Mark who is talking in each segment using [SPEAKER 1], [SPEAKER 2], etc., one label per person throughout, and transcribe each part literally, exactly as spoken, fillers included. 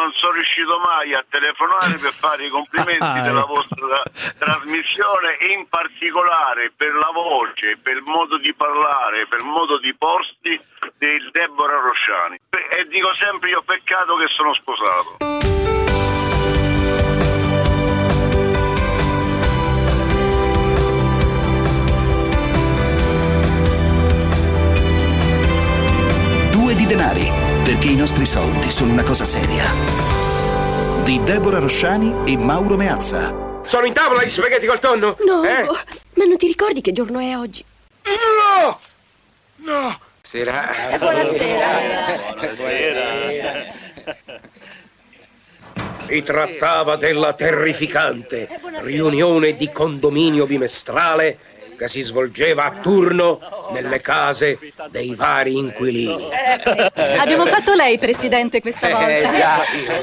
[SPEAKER 1] non sono riuscito mai a telefonare per fare i complimenti
[SPEAKER 2] ah,
[SPEAKER 1] della
[SPEAKER 2] ecco.
[SPEAKER 1] vostra trasmissione, e in particolare per la voce, per il modo di parlare, per il modo di porsi del Deborah Rosciani. E dico sempre, io peccato che sono sposato.
[SPEAKER 3] Due di denari, perché i nostri soldi sono una cosa seria. Di Deborah Rosciani e Mauro Meazza.
[SPEAKER 4] Sono in tavola gli spaghetti col tonno?
[SPEAKER 5] No,
[SPEAKER 4] eh?
[SPEAKER 5] ma non ti ricordi che giorno è oggi?
[SPEAKER 4] No! No! Sera.
[SPEAKER 5] Buonasera.
[SPEAKER 4] Buonasera. Si trattava della terrificante riunione di condominio bimestrale che si svolgeva a turno nelle case dei vari inquilini.
[SPEAKER 5] Abbiamo fatto lei, Presidente, questa volta.
[SPEAKER 4] Eh, già.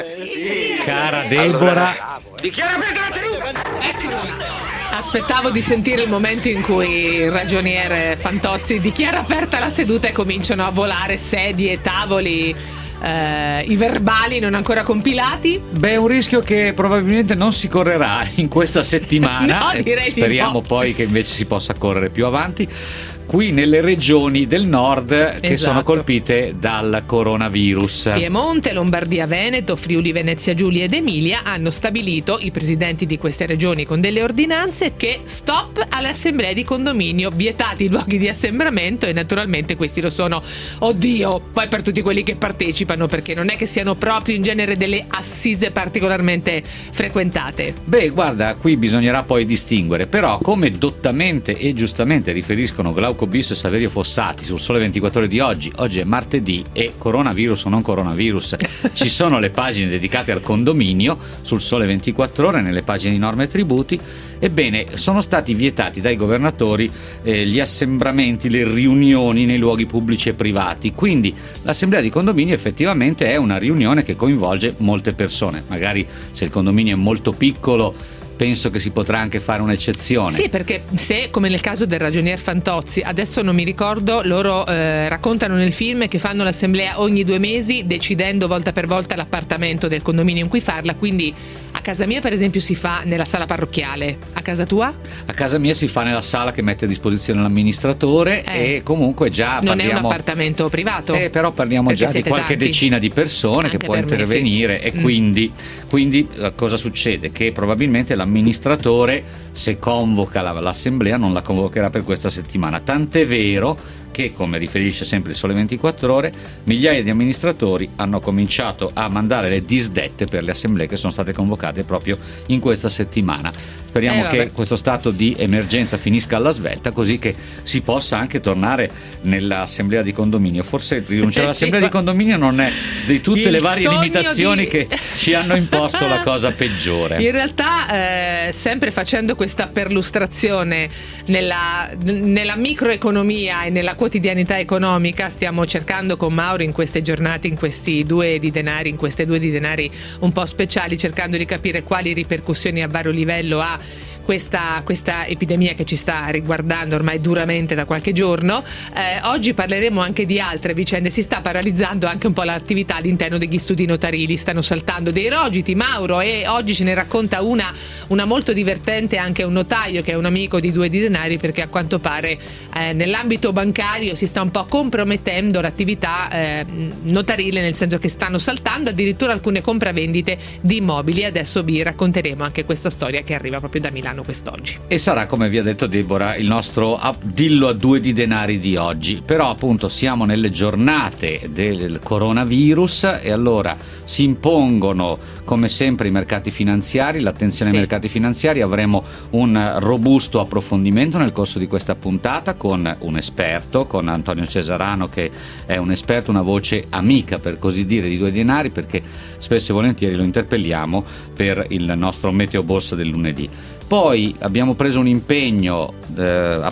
[SPEAKER 2] Cara Deborah.
[SPEAKER 4] Allora, dichiara aperta la seduta!
[SPEAKER 6] Aspettavo di sentire il momento in cui il ragioniere Fantozzi dichiara aperta la seduta e cominciano a volare sedie, tavoli, eh, i verbali non ancora compilati.
[SPEAKER 2] Beh, è un rischio che probabilmente non si correrà in questa settimana.
[SPEAKER 6] No, direi di
[SPEAKER 2] Speriamo
[SPEAKER 6] no.
[SPEAKER 2] poi che invece si possa correre più avanti. Qui nelle regioni del nord che
[SPEAKER 6] Esatto.
[SPEAKER 2] sono colpite dal coronavirus.
[SPEAKER 6] Piemonte, Lombardia, Veneto, Friuli, Venezia Giulia ed Emilia hanno stabilito, i presidenti di queste regioni con delle ordinanze, che stop alle assemblee di condominio, vietati i luoghi di assembramento, e naturalmente questi lo sono, oddio, poi per tutti quelli che partecipano, perché non è che siano proprio in genere delle assise particolarmente frequentate.
[SPEAKER 2] Beh, guarda, qui bisognerà poi distinguere, però come dottamente e giustamente riferiscono Glauco Bis e Saverio Fossati sul Sole ventiquattro Ore di oggi, oggi è martedì e coronavirus o non coronavirus, ci sono le pagine dedicate al condominio sul Sole ventiquattro Ore, nelle pagine di norme e tributi. Ebbene, sono stati vietati dai governatori eh, gli assembramenti, le riunioni nei luoghi pubblici e privati, quindi l'assemblea di condominio effettivamente è una riunione che coinvolge molte persone, magari se il condominio è molto piccolo penso che si potrà anche fare un'eccezione.
[SPEAKER 6] Sì, perché se, come nel caso del ragionier Fantozzi, adesso non mi ricordo, loro eh, raccontano nel film che fanno l'assemblea ogni due mesi, decidendo volta per volta l'appartamento del condominio in cui farla, quindi a casa mia per esempio si fa nella sala parrocchiale, a casa tua?
[SPEAKER 2] A casa mia si fa nella sala che mette a disposizione l'amministratore eh. e comunque già
[SPEAKER 6] non
[SPEAKER 2] parliamo...
[SPEAKER 6] è un appartamento privato?
[SPEAKER 2] Eh, però parliamo
[SPEAKER 6] Perché
[SPEAKER 2] già di qualche
[SPEAKER 6] tanti.
[SPEAKER 2] decina di persone
[SPEAKER 6] Anche
[SPEAKER 2] che può
[SPEAKER 6] per me,
[SPEAKER 2] intervenire
[SPEAKER 6] sì.
[SPEAKER 2] e
[SPEAKER 6] Mm.
[SPEAKER 2] quindi, quindi eh, cosa succede? Che probabilmente l'amministratore, se convoca la, l'assemblea, non la convocherà per questa settimana, tant'è vero che, come riferisce sempre il Sole ventiquattro Ore, migliaia di amministratori hanno cominciato a mandare le disdette per le assemblee che sono state convocate proprio in questa settimana. Speriamo
[SPEAKER 6] Eh,
[SPEAKER 2] che questo stato di emergenza finisca alla svelta, così che si possa anche tornare nell'assemblea di condominio. Forse rinunciare all'assemblea
[SPEAKER 6] Sì,
[SPEAKER 2] di condominio non è di tutte
[SPEAKER 6] il
[SPEAKER 2] le varie
[SPEAKER 6] sogno
[SPEAKER 2] limitazioni
[SPEAKER 6] di-
[SPEAKER 2] che ci hanno imposto la cosa peggiore.
[SPEAKER 6] In realtà, eh, sempre facendo questa perlustrazione nella, nella microeconomia e nella quotidianità economica, stiamo cercando con Mauro in queste giornate, in questi due di denari, in queste due di denari un po' speciali, cercando di capire quali ripercussioni a vario livello ha Questa, questa epidemia che ci sta riguardando ormai duramente da qualche giorno. Eh, oggi parleremo anche di altre vicende. Si sta paralizzando anche un po' l'attività all'interno degli studi notarili, stanno saltando dei rogiti, Mauro, e oggi ce ne racconta una, una molto divertente, anche un notaio che è un amico di Due di Denari, perché a quanto pare eh, nell'ambito bancario si sta un po' compromettendo l'attività eh, notarile, nel senso che stanno saltando addirittura alcune compravendite di immobili. Adesso vi racconteremo anche questa storia che arriva proprio da Milano quest'oggi.
[SPEAKER 2] E sarà, come vi ha detto Deborah, il nostro ah, dillo a due di denari di oggi. Però appunto siamo nelle giornate del coronavirus e allora si impongono come sempre i mercati finanziari, l'attenzione
[SPEAKER 6] Sì.
[SPEAKER 2] ai mercati finanziari. Avremo un robusto approfondimento nel corso di questa puntata con un esperto, con Antonio Cesarano, che è un esperto, una voce amica per così dire di Due Denari, perché spesso e volentieri lo interpelliamo per il nostro Meteo Borsa del lunedì. Poi abbiamo preso un impegno, eh,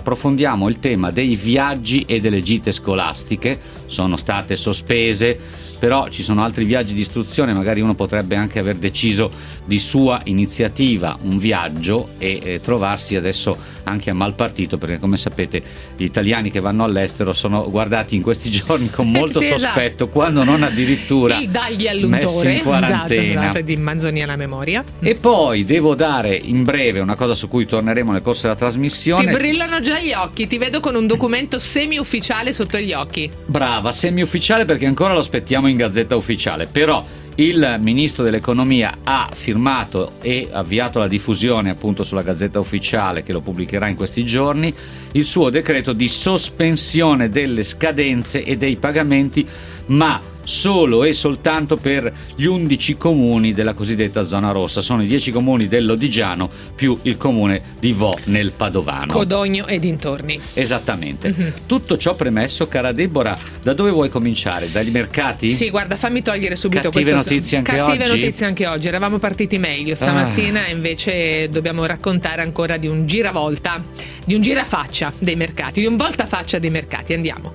[SPEAKER 2] approfondiamo il tema dei viaggi e delle gite scolastiche. Sono state sospese però ci sono altri viaggi di istruzione, magari uno potrebbe anche aver deciso di sua iniziativa un viaggio e eh, trovarsi adesso anche a mal partito, perché come sapete gli italiani che vanno all'estero sono guardati in questi giorni con molto
[SPEAKER 6] sì,
[SPEAKER 2] sospetto,
[SPEAKER 6] esatto.
[SPEAKER 2] quando non addirittura
[SPEAKER 6] il dagli
[SPEAKER 2] messi
[SPEAKER 6] all'untore,
[SPEAKER 2] in quarantena.
[SPEAKER 6] esatto, di manzonia alla memoria.
[SPEAKER 2] E poi devo dare in breve una cosa su cui torneremo nel corso della trasmissione.
[SPEAKER 6] Ti brillano già gli occhi, ti vedo con un documento semi-ufficiale sotto gli occhi.
[SPEAKER 2] Brava, semi-ufficiale perché ancora lo aspettiamo in Gazzetta Ufficiale, però il ministro dell'economia ha firmato e avviato la diffusione appunto sulla Gazzetta Ufficiale, che lo pubblicherà in questi giorni, il suo decreto di sospensione delle scadenze e dei pagamenti, ma solo e soltanto per gli undici comuni della cosiddetta zona rossa. Sono i dieci comuni del Lodigiano più il comune di Vo nel Padovano.
[SPEAKER 6] Codogno e dintorni.
[SPEAKER 2] Esattamente.
[SPEAKER 6] Mm-hmm.
[SPEAKER 2] Tutto ciò premesso, cara Deborah, da dove vuoi cominciare? Dagli mercati?
[SPEAKER 6] Sì, guarda, fammi togliere subito
[SPEAKER 2] Cattive
[SPEAKER 6] questo.
[SPEAKER 2] notizie anche
[SPEAKER 6] Cattive
[SPEAKER 2] oggi?
[SPEAKER 6] notizie anche oggi. Eravamo partiti meglio stamattina,
[SPEAKER 2] Ah.
[SPEAKER 6] e invece dobbiamo raccontare ancora di un giravolta, di un girafaccia dei mercati, di un voltafaccia dei mercati. Andiamo.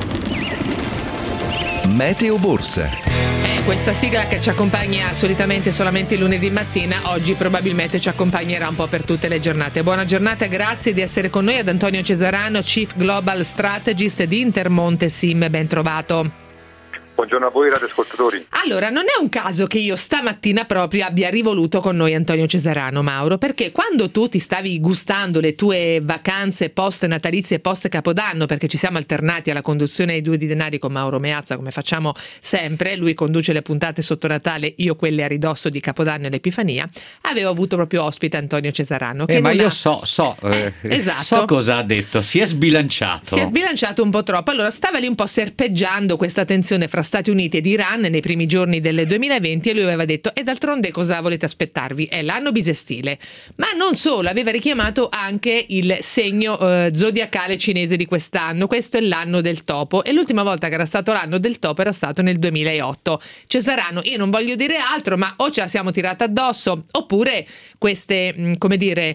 [SPEAKER 3] Meteo Borsa.
[SPEAKER 6] Eh, questa sigla che ci accompagna solitamente solamente il lunedì mattina, oggi probabilmente ci accompagnerà un po' per tutte le giornate. Buona giornata, grazie di essere con noi ad Antonio Cesarano, Chief Global Strategist di Intermonte Sim, ben trovato.
[SPEAKER 7] Buongiorno a voi radioascoltatori.
[SPEAKER 6] Allora, non è un caso che io stamattina proprio abbia rivoluto con noi Antonio Cesarano, Mauro, perché quando tu ti stavi gustando le tue vacanze post natalizie e post Capodanno, perché ci siamo alternati alla conduzione ai Due di Denari con Mauro Meazza, come facciamo sempre, lui conduce le puntate sotto Natale, io quelle a ridosso di Capodanno e l'Epifania, avevo avuto proprio ospite Antonio Cesarano. Che
[SPEAKER 2] Eh, ma
[SPEAKER 6] non
[SPEAKER 2] io
[SPEAKER 6] ha...
[SPEAKER 2] so, so,
[SPEAKER 6] Eh,
[SPEAKER 2] eh,
[SPEAKER 6] esatto.
[SPEAKER 2] so cosa ha detto, si è sbilanciato.
[SPEAKER 6] Si è sbilanciato un po' troppo, allora stava lì un po' serpeggiando questa tensione fra Stati Uniti ed Iran nei primi giorni del duemilaventi, e lui aveva detto: e d'altronde cosa volete aspettarvi? È l'anno bisestile. Ma non solo, aveva richiamato anche il segno eh, zodiacale cinese di quest'anno. Questo è l'anno del topo, e l'ultima volta che era stato l'anno del topo era stato nel duemilaotto. Cesarano, io non voglio dire altro, ma o ce la siamo tirata addosso, oppure queste, mh, come dire,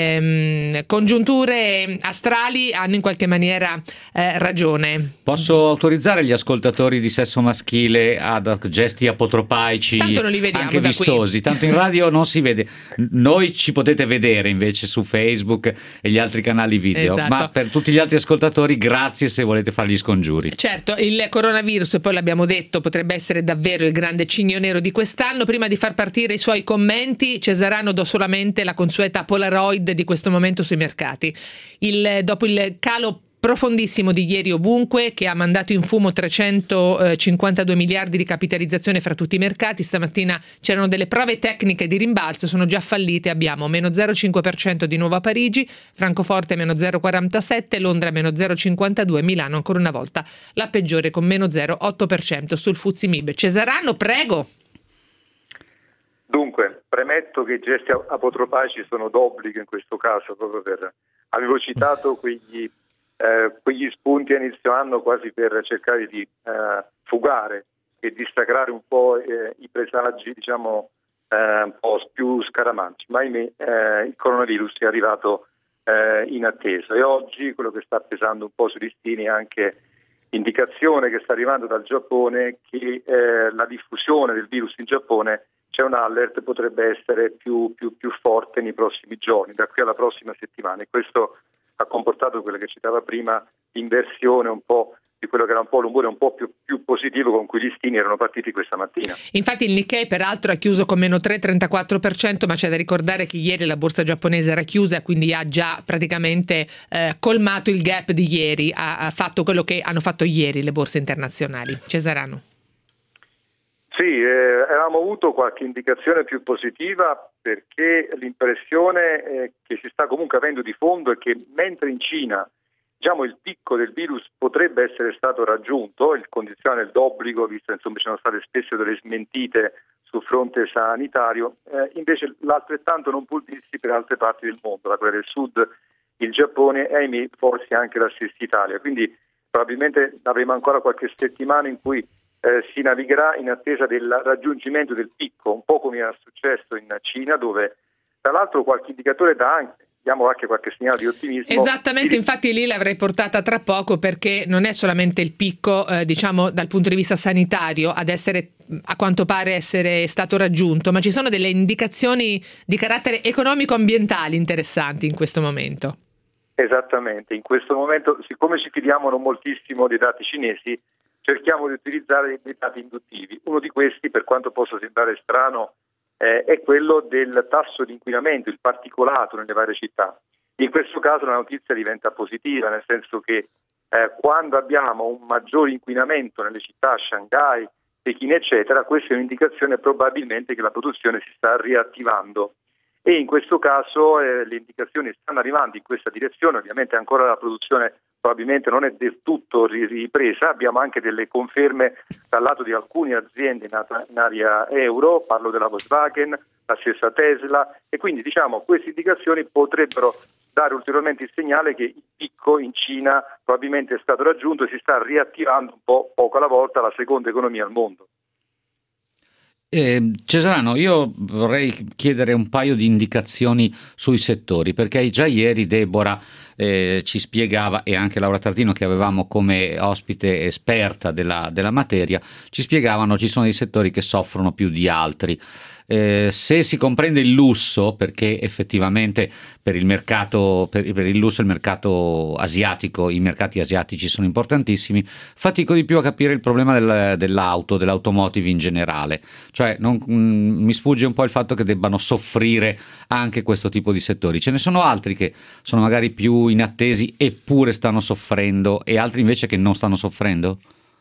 [SPEAKER 6] ehm, congiunture astrali hanno in qualche maniera eh, ragione.
[SPEAKER 2] Posso autorizzare gli ascoltatori di sesso maschile ad gesti apotropaici,
[SPEAKER 6] Tanto non li vediamo
[SPEAKER 2] anche
[SPEAKER 6] da
[SPEAKER 2] vistosi,
[SPEAKER 6] qui.
[SPEAKER 2] tanto in radio non si vede, noi ci potete vedere invece su Facebook e gli altri canali video,
[SPEAKER 6] Esatto.
[SPEAKER 2] ma per tutti gli altri ascoltatori grazie se volete fare gli scongiuri.
[SPEAKER 6] Certo, il coronavirus, poi l'abbiamo detto, potrebbe essere davvero il grande cigno nero di quest'anno. Prima di far partire i suoi commenti, Cesarano, do solamente la consueta Polaroid di questo momento sui mercati. Il, dopo il calo profondissimo di ieri ovunque, che ha mandato in fumo trecentocinquantadue miliardi di capitalizzazione fra tutti i mercati, stamattina c'erano delle prove tecniche di rimbalzo, sono già fallite. Abbiamo meno zero virgola cinque per cento di nuovo a Parigi, Francoforte meno zero virgola quarantasette, Londra meno zero virgola cinquantadue, Milano ancora una volta la peggiore con meno zero virgola otto per cento sul F T S E M I B. Cesarano, prego.
[SPEAKER 7] Dunque, premetto che i gesti apotropaici sono d'obbligo in questo caso, proprio per... Avevo citato quegli, eh, quegli spunti a inizio anno quasi per cercare di eh, fugare e distacrare un po' eh, i presagi, diciamo, eh, un po' più scaramanti. Ma ahimè, eh, il coronavirus è arrivato eh, in attesa, e oggi quello che sta pesando un po' sui listini è anche indicazione che sta arrivando dal Giappone che eh, la diffusione del virus in Giappone, c'è un alert, potrebbe essere più, più, più forte nei prossimi giorni, da qui alla prossima settimana, e questo ha comportato quello che citava prima, inversione un po' di quello che era un po' l'umore un po' più, più positivo con cui gli listini erano partiti questa mattina.
[SPEAKER 6] Infatti il Nikkei peraltro ha chiuso con meno tre virgola trentaquattro per cento, ma c'è da ricordare che ieri la borsa giapponese era chiusa, quindi ha già praticamente eh, colmato il gap di ieri, ha, ha fatto quello che hanno fatto ieri le borse internazionali. Cesarano.
[SPEAKER 7] Sì, eh, avevamo avuto qualche indicazione più positiva, perché l'impressione eh, che si sta comunque avendo di fondo è che mentre in Cina, diciamo, il picco del virus potrebbe essere stato raggiunto, il condizionale d'obbligo, visto insomma ci sono state spesso delle smentite sul fronte sanitario, eh, invece l'altrettanto non pulvissi per altre parti del mondo, la Corea del Sud, il Giappone e ahimè forse anche la stessa Italia, quindi probabilmente avremo ancora qualche settimana in cui Eh, si navigherà in attesa del raggiungimento del picco, un po' come era successo in Cina, dove tra l'altro qualche indicatore dà anche diamo anche qualche segnale di ottimismo.
[SPEAKER 6] Esattamente, infatti lì l'avrei portata tra poco, perché non è solamente il picco, eh, diciamo dal punto di vista sanitario, ad essere, a quanto pare essere stato raggiunto, ma ci sono delle indicazioni di carattere economico-ambientali interessanti in questo momento.
[SPEAKER 7] Esattamente, in questo momento, siccome ci fidiamo non moltissimo dei dati cinesi, cerchiamo di utilizzare dei dati induttivi. Uno di questi, per quanto possa sembrare strano, eh, è quello del tasso di inquinamento, il particolato nelle varie città. In questo caso la notizia diventa positiva, nel senso che eh, quando abbiamo un maggiore inquinamento nelle città, Shanghai, Pechino eccetera, questa è un'indicazione probabilmente che la produzione si sta riattivando. E in questo caso eh, le indicazioni stanno arrivando in questa direzione. Ovviamente ancora la produzione probabilmente non è del tutto ripresa, abbiamo anche delle conferme dal lato di alcune aziende in, in area euro, parlo della Volkswagen, la stessa Tesla, e quindi diciamo queste indicazioni potrebbero dare ulteriormente il segnale che il picco in Cina probabilmente è stato raggiunto e si sta riattivando un po' poco alla volta la seconda economia al mondo.
[SPEAKER 2] Eh, Cesarano, io vorrei chiedere un paio di indicazioni sui settori, perché già ieri Deborah eh, ci spiegava, e anche Laura Tardino, che avevamo come ospite esperta della, della materia, ci spiegavano ci sono dei settori che soffrono più di altri. Eh, se si comprende il lusso, perché effettivamente per il mercato, per, per il lusso, il mercato asiatico, i mercati asiatici sono importantissimi, fatico di più a capire il problema del, dell'auto, dell'automotive in generale. Cioè non, mh, mi sfugge un po' il fatto che debbano soffrire anche questo tipo di settori. Ce ne sono altri che sono magari più inattesi eppure stanno soffrendo, e altri invece che non stanno soffrendo?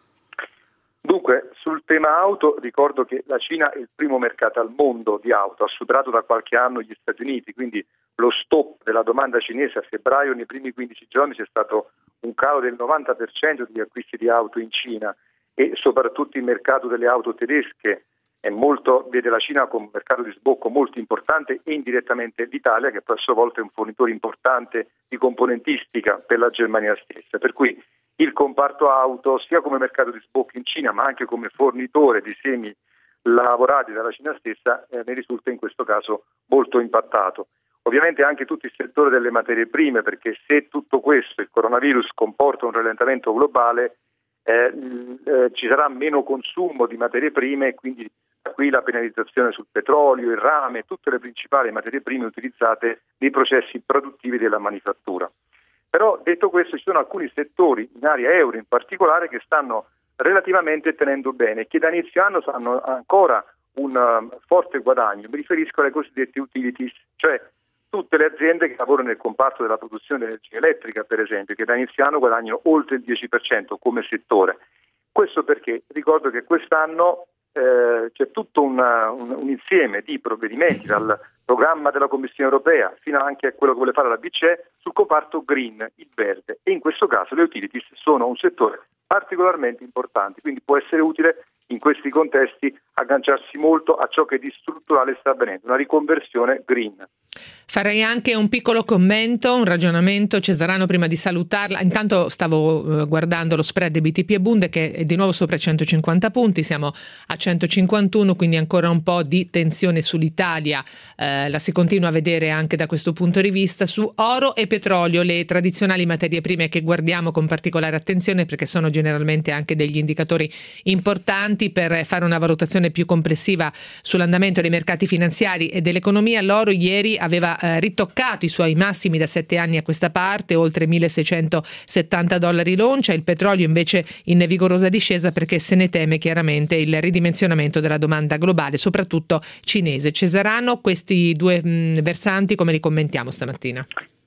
[SPEAKER 7] Dunque, sul tema auto ricordo che la Cina è il primo mercato al mondo di auto, ha superato da qualche anno gli Stati Uniti, quindi lo stop della domanda cinese a febbraio, nei primi quindici giorni c'è stato un calo del novanta per cento degli acquisti di auto in Cina, e soprattutto il mercato delle auto tedesche è molto, vede la Cina come un mercato di sbocco molto importante, e indirettamente l'Italia, che poi a sua volta è un fornitore importante di componentistica per la Germania stessa, per cui il comparto auto, sia come mercato di sbocco in Cina, ma anche come fornitore di semi lavorati dalla Cina stessa, eh, ne risulta in questo caso molto impattato. Ovviamente anche tutto il settore delle materie prime, perché se tutto questo, il coronavirus, comporta un rallentamento globale, eh, eh, ci sarà meno consumo di materie prime, e quindi da qui la penalizzazione sul petrolio, il rame, tutte le principali materie prime utilizzate nei processi produttivi della manifattura. Però detto questo, ci sono alcuni settori in area euro in particolare che stanno relativamente tenendo bene e che da inizio anno hanno ancora un uh, forte guadagno. Mi riferisco alle cosiddette utilities, cioè tutte le aziende che lavorano nel comparto della produzione di energia elettrica, per esempio, che da inizio anno guadagnano oltre il dieci per cento come settore. Questo perché ricordo che quest'anno eh, c'è tutto una, un, un insieme di provvedimenti, dal programma della Commissione europea fino anche a quello che vuole fare la B C E sul comparto green, il verde, e in questo caso le utilities sono un settore particolarmente importante, quindi può essere utile in questi contesti agganciarsi molto a ciò che di strutturale sta avvenendo, una riconversione green.
[SPEAKER 6] Farei anche un piccolo commento, un ragionamento, Cesarano, prima di salutarla. Intanto stavo eh, guardando lo spread B T P e Bund, che è di nuovo sopra i centocinquanta punti, siamo a centocinquantuno, quindi ancora un po' di tensione sull'Italia, eh, la si continua a vedere anche da questo punto di vista. Su oro e petrolio, le tradizionali materie prime che guardiamo con particolare attenzione, perché sono generalmente anche degli indicatori importanti per fare una valutazione più complessiva sull'andamento dei mercati finanziari e dell'economia. L'oro ieri aveva eh, ritoccato i suoi massimi da sette anni a questa parte, oltre milleseicentosettanta dollari l'oncia. Il petrolio invece in vigorosa discesa, perché se ne teme chiaramente il ridimensionamento della domanda globale, soprattutto cinese. Cesarano, questi due mh, versanti come li commentiamo stamattina?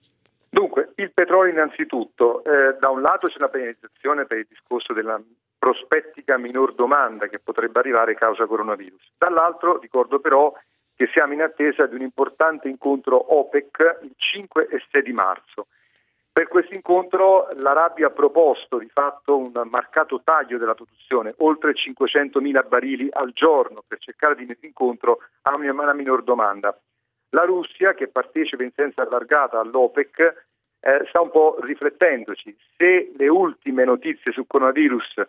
[SPEAKER 7] Dunque, il petrolio innanzitutto, eh, da un lato c'è una penalizzazione per il discorso della prospettica minor domanda che potrebbe arrivare causa coronavirus. Dall'altro ricordo però che siamo in attesa di un importante incontro OPEC il cinque e sei di marzo. Per questo incontro l'Arabia ha proposto di fatto un marcato taglio della produzione, oltre cinquecentomila barili al giorno, per cercare di mettere incontro a una, una minor domanda. La Russia, che partecipa in senso allargata all'OPEC, eh, sta un po' riflettendoci. Se le ultime notizie sul coronavirus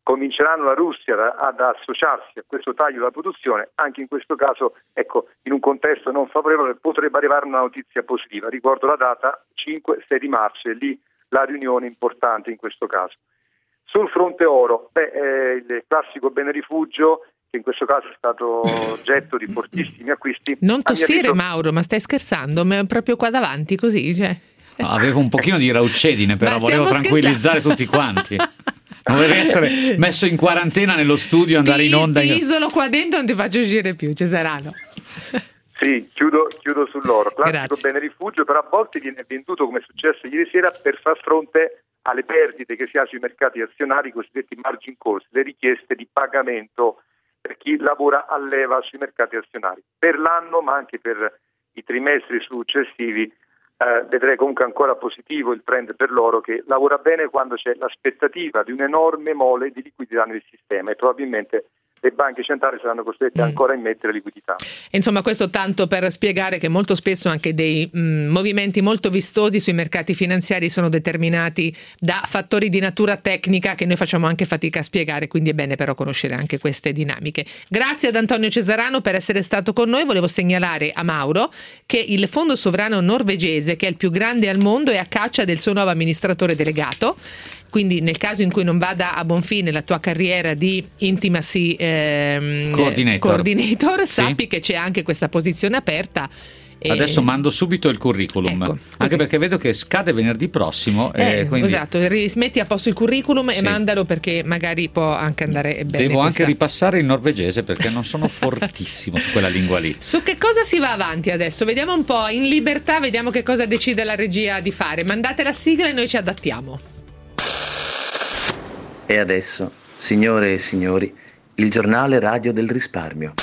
[SPEAKER 7] cominceranno la Russia ad associarsi a questo taglio della produzione, anche in questo caso, ecco, in un contesto non favorevole potrebbe arrivare una notizia positiva. Ricordo la data cinque sei di marzo, e lì la riunione importante in questo caso. Sul fronte oro, beh, eh, il classico bene rifugio, che in questo caso è stato oggetto di fortissimi acquisti.
[SPEAKER 6] Non tossire,
[SPEAKER 7] avviso...
[SPEAKER 6] Mauro, ma stai scherzando? Ma proprio qua davanti così, cioè.
[SPEAKER 2] No, avevo un pochino di raucedine, però
[SPEAKER 6] Ma
[SPEAKER 2] volevo tranquillizzare
[SPEAKER 6] scherzando?
[SPEAKER 2] tutti quanti. Non volevi essere messo in quarantena nello studio e andare
[SPEAKER 6] ti,
[SPEAKER 2] in onda.
[SPEAKER 6] Ti isolo qua dentro, non ti faccio uscire più, Cesarano.
[SPEAKER 7] Sì, chiudo, chiudo sull'oro. Classico
[SPEAKER 6] Grazie.
[SPEAKER 7] bene rifugio, però a volte viene venduto, come è successo ieri sera, per far fronte alle perdite che si ha sui mercati azionari, i cosiddetti margin calls, le richieste di pagamento per chi lavora a leva sui mercati azionari. Per l'anno, ma anche per i trimestri successivi, eh, vedrei comunque ancora positivo il trend per l'oro, che lavora bene quando c'è l'aspettativa di un'enorme mole di liquidità nel sistema, e probabilmente le banche centrali saranno costrette ancora a immettere liquidità.
[SPEAKER 6] Insomma, questo tanto per spiegare che molto spesso anche dei mh, movimenti molto vistosi sui mercati finanziari sono determinati da fattori di natura tecnica che noi facciamo anche fatica a spiegare, quindi è bene però conoscere anche queste dinamiche. Grazie ad Antonio Cesarano per essere stato con noi. Volevo segnalare a Mauro che il fondo sovrano norvegese, che è il più grande al mondo, è a caccia del suo nuovo amministratore delegato. Quindi nel caso in cui non vada a buon fine la tua carriera di intimacy ehm,
[SPEAKER 2] coordinator,
[SPEAKER 6] coordinator
[SPEAKER 2] sì.
[SPEAKER 6] Sappi che c'è anche questa posizione aperta. E...
[SPEAKER 2] Adesso mando subito il curriculum,
[SPEAKER 6] ecco,
[SPEAKER 2] anche perché vedo che scade venerdì prossimo.
[SPEAKER 6] Eh,
[SPEAKER 2] eh, quindi...
[SPEAKER 6] Esatto, metti a posto il curriculum
[SPEAKER 2] sì.
[SPEAKER 6] e mandalo, perché magari può anche andare bene.
[SPEAKER 2] Devo
[SPEAKER 6] questa...
[SPEAKER 2] anche ripassare il norvegese, perché non sono fortissimo su quella lingua lì.
[SPEAKER 6] Su che cosa si va avanti adesso? Vediamo un po' in libertà, vediamo che cosa decide la regia di fare. Mandate la sigla e noi ci adattiamo.
[SPEAKER 8] E adesso, signore e signori, il giornale radio del risparmio.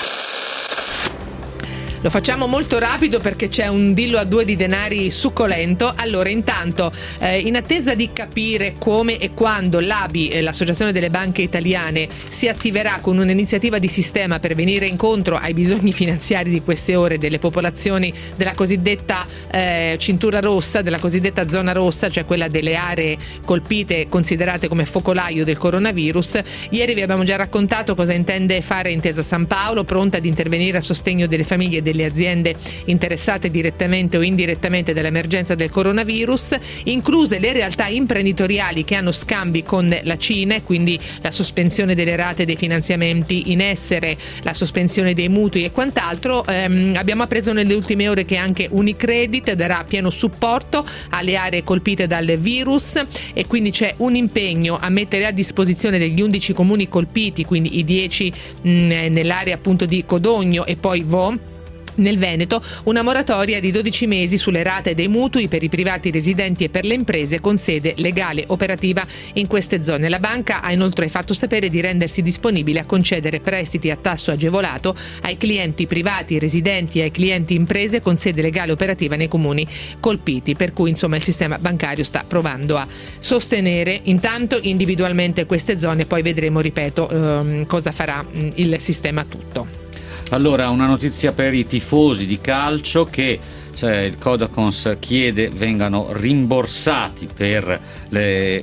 [SPEAKER 6] Lo facciamo molto rapido perché c'è un dillo a due di denari succolento. Allora, intanto, eh, in attesa di capire come e quando l'A B I, eh, l'Associazione delle Banche Italiane, si attiverà con un'iniziativa di sistema per venire incontro ai bisogni finanziari di queste ore delle popolazioni della cosiddetta eh, cintura rossa, della cosiddetta zona rossa, cioè quella delle aree colpite considerate come focolaio del coronavirus. Ieri vi abbiamo già raccontato cosa intende fare Intesa San Paolo, pronta ad intervenire a sostegno delle famiglie e delle aziende interessate direttamente o indirettamente dall'emergenza del coronavirus, incluse le realtà imprenditoriali che hanno scambi con la Cina, e quindi la sospensione delle rate dei finanziamenti in essere, la sospensione dei mutui e quant'altro. Ehm, abbiamo appreso nelle ultime ore che anche Unicredit darà pieno supporto alle aree colpite dal virus, e quindi c'è un impegno a mettere a disposizione degli undici comuni colpiti, quindi i dieci mh, nell'area appunto di Codogno e poi Vo nel Veneto, una moratoria di dodici mesi sulle rate dei mutui per i privati residenti e per le imprese con sede legale operativa in queste zone. La banca ha inoltre fatto sapere di rendersi disponibile a concedere prestiti a tasso agevolato ai clienti privati residenti e ai clienti imprese con sede legale operativa nei comuni colpiti, per cui insomma il sistema bancario sta provando a sostenere intanto individualmente queste zone, poi vedremo, ripeto, ehm, cosa farà mh, il sistema tutto.
[SPEAKER 2] Allora, una notizia per i tifosi di calcio, che cioè, il Codacons chiede vengano rimborsati per le